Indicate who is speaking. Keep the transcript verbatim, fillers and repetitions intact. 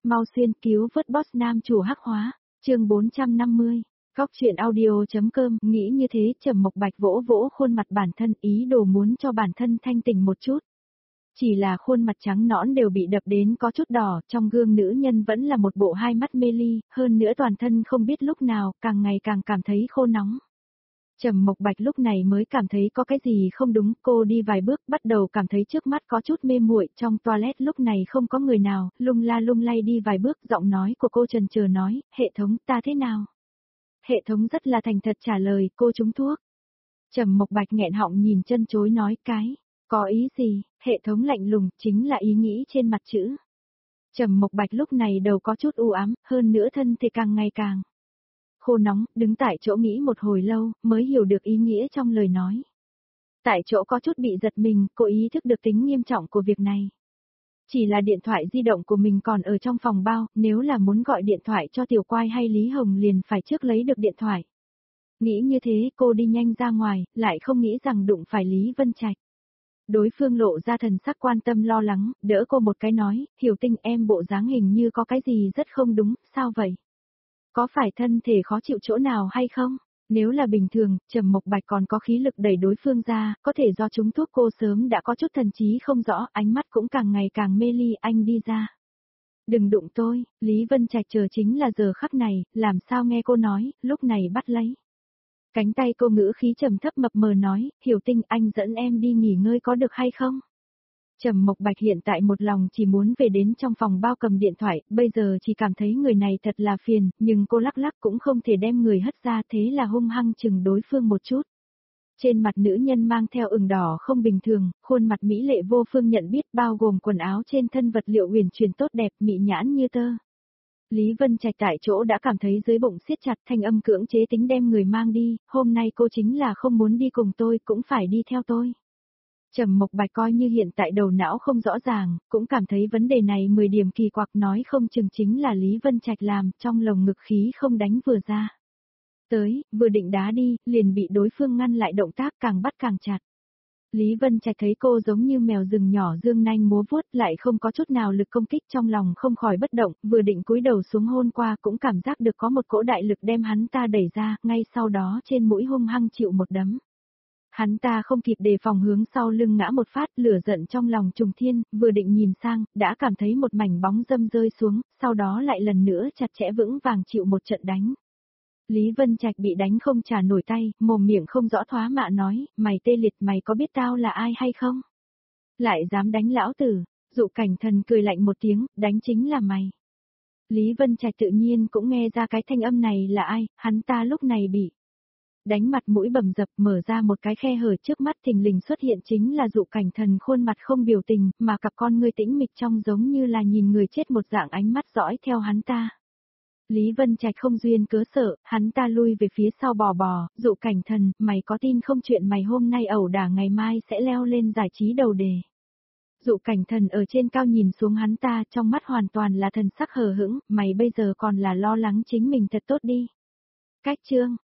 Speaker 1: mau xuyên cứu vớt boss nam chủ hắc hóa, chương bốn trăm năm mươi, Cóc truyện audio.com, nghĩ như thế Trầm Mộc Bạch vỗ vỗ khuôn mặt bản thân ý đồ muốn cho bản thân thanh tỉnh một chút. Chỉ là khuôn mặt trắng nõn đều bị đập đến có chút đỏ, trong gương nữ nhân vẫn là một bộ hai mắt mê ly, hơn nữa toàn thân không biết lúc nào, càng ngày càng cảm thấy khô nóng. Trầm Mộc Bạch lúc này mới cảm thấy có cái gì không đúng, cô đi vài bước bắt đầu cảm thấy trước mắt có chút mê muội, trong toilet lúc này không có người nào, lung la lung lay đi vài bước, giọng nói của cô chần chừ nói, hệ thống ta thế nào? Hệ thống rất là thành thật trả lời, cô trúng thuốc. Trầm Mộc Bạch nghẹn họng nhìn chân chối nói cái, có ý gì? Hệ thống lạnh lùng, chính là ý nghĩ trên mặt chữ. Trầm Mộc Bạch lúc này đầu có chút u ám, hơn nữa thân thì càng ngày càng khô nóng, đứng tại chỗ nghĩ một hồi lâu, mới hiểu được ý nghĩa trong lời nói. Tại chỗ có chút bị giật mình, cô ý thức được tính nghiêm trọng của việc này. Chỉ là điện thoại di động của mình còn ở trong phòng bao, nếu là muốn gọi điện thoại cho Tiểu Quai hay Lý Hồng liền phải trước lấy được điện thoại. Nghĩ như thế cô đi nhanh ra ngoài, lại không nghĩ rằng đụng phải Lý Vân Trạch. Đối phương lộ ra thần sắc quan tâm lo lắng, đỡ cô một cái nói, Hiểu Tinh em bộ dáng hình như có cái gì rất không đúng, sao vậy? Có phải thân thể khó chịu chỗ nào hay không? Nếu là bình thường, Trầm Mộc Bạch còn có khí lực đẩy đối phương ra, có thể do trúng thuốc cô sớm đã có chút thần trí không rõ, ánh mắt cũng càng ngày càng mê ly, anh đi ra. Đừng đụng tôi, Lý Vân Trạch chờ chính là giờ khắc này, làm sao nghe cô nói, lúc này bắt lấy. Cánh tay cô ngữ khí trầm thấp mập mờ nói, Hiểu Tinh anh dẫn em đi nghỉ ngơi có được hay không? Trầm Mộc Bạch hiện tại một lòng chỉ muốn về đến trong phòng bao cầm điện thoại, bây giờ chỉ cảm thấy người này thật là phiền, nhưng cô lắc lắc cũng không thể đem người hất ra thế là hung hăng chừng đối phương một chút. Trên mặt nữ nhân mang theo ửng đỏ không bình thường, khuôn mặt mỹ lệ vô phương nhận biết bao gồm quần áo trên thân vật liệu huyền truyền tốt đẹp mị nhãn như tơ. Lý Vân Trạch tại chỗ đã cảm thấy dưới bụng siết chặt thanh âm cưỡng chế tính đem người mang đi, hôm nay cô chính là không muốn đi cùng tôi cũng phải đi theo tôi. Trầm Mộc Bạch coi như hiện tại đầu não không rõ ràng, cũng cảm thấy vấn đề này mười điểm kỳ quặc nói không chừng chính là Lý Vân Trạch làm, trong lồng ngực khí không đánh vừa ra. Tới, vừa định đá đi, liền bị đối phương ngăn lại động tác càng bắt càng chặt. Lý Vân Trạch thấy cô giống như mèo rừng nhỏ dương nanh múa vuốt lại không có chút nào lực công kích trong lòng không khỏi bất động, vừa định cúi đầu xuống hôn qua cũng cảm giác được có một cỗ đại lực đem hắn ta đẩy ra, ngay sau đó trên mũi hung hăng chịu một đấm. Hắn ta không kịp đề phòng hướng sau lưng ngã một phát, lửa giận trong lòng trùng thiên, vừa định nhìn sang, đã cảm thấy một mảnh bóng dâm rơi xuống, sau đó lại lần nữa chặt chẽ vững vàng chịu một trận đánh. Lý Vân Trạch bị đánh không trả nổi tay, mồm miệng không rõ thoá mạ nói, mày tê liệt mày có biết tao là ai hay không? Lại dám đánh lão tử, Dụ Cảnh Thần cười lạnh một tiếng, đánh chính là mày. Lý Vân Trạch tự nhiên cũng nghe ra cái thanh âm này là ai, hắn ta lúc này bị đánh mặt mũi bầm dập mở ra một cái khe hở trước mắt thình lình xuất hiện chính là Dụ Cảnh Thần khuôn mặt không biểu tình, mà cặp con ngươi tĩnh mịch trong giống như là nhìn người chết một dạng ánh mắt dõi theo hắn ta. Lý Vân Trạch không duyên cớ sợ, hắn ta lui về phía sau bò bò, Dụ Cảnh Thần, mày có tin không chuyện mày hôm nay ẩu đả ngày mai sẽ leo lên giải trí đầu đề. Dụ Cảnh Thần ở trên cao nhìn xuống hắn ta trong mắt hoàn toàn là thần sắc hờ hững, mày bây giờ còn là lo lắng chính mình thật tốt đi. Cách chương.